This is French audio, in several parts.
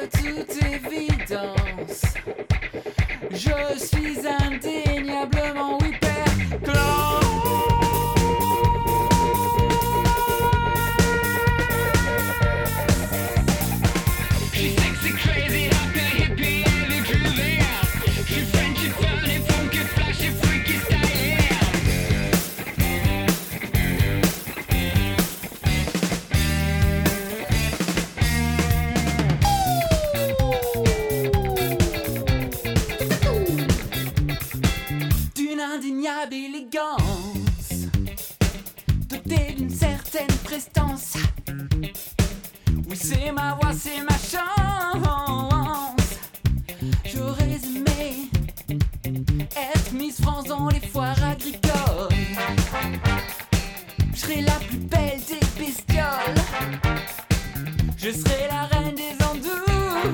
de toute évidence, je suis indéniablement hyper clan. Indéniable élégance, dotée d'une certaine prestance. Oui, c'est ma voix, c'est ma chance. J'aurais aimé être Miss France dans les foires agricoles. Je serais la plus belle des bestioles. Je serais la reine des andouilles.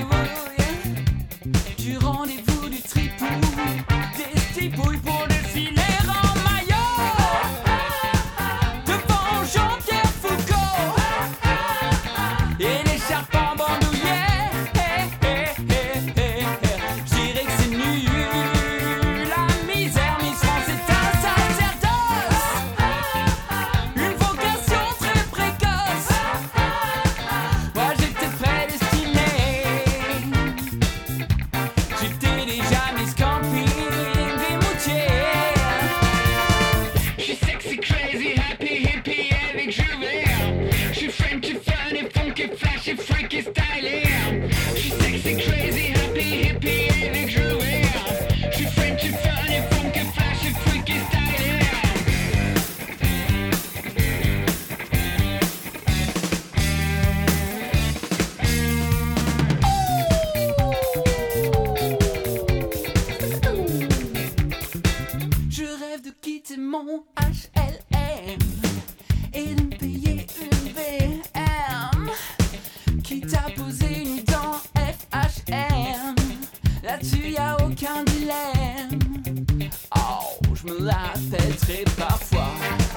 Du rendez-vous du tripou, des stipouilles pour défiler en maillot devant Jean-Pierre Foucault et l'écharpe en bandoulière. Je dirais que c'est nul, la misère. Miss France est un sacerdoce, une vocation très précoce. Moi j'étais prédestiné, j'étais déjà Miss Camping des Moutiers. Je suis sexy, crazy, happy, hippie avec Jules. Je suis Frenchy, funny, funky, flashy, freaky, styling. Je suis sexy, crazy, happy, hippie avec Jules. Je suis Frenchy, funny, funky, flashy, freaky, styling. Je rêve de quitter mon HLM et de me payer une BM, quitte à poser une dans FHM. Là-dessus y'a aucun dilemme. Oh, je me la pèterai parfois.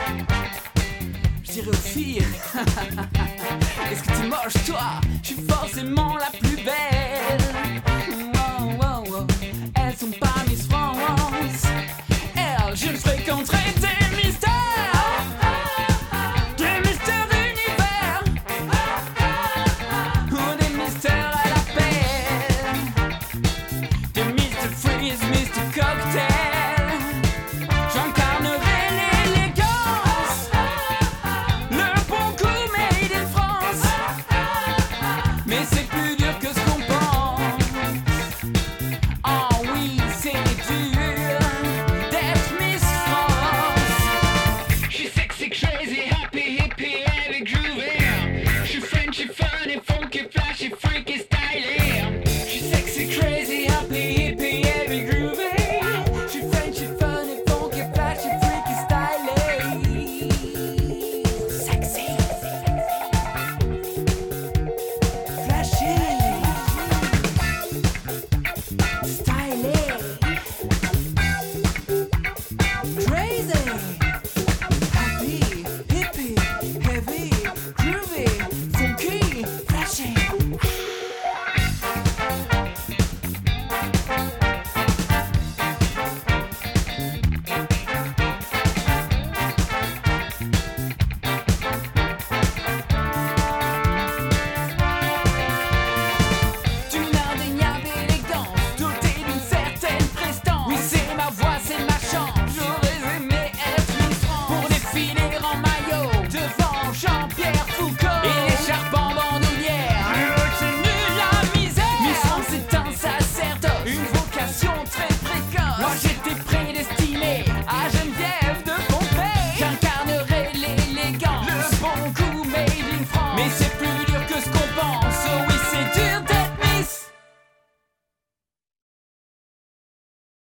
Je dirais aux filles est-ce que t'es moche toi? Je suis forcément la plus belle. Wow, wow, wow. Elles sont pas Miss France. Elles, je ne fréquenterai des Miss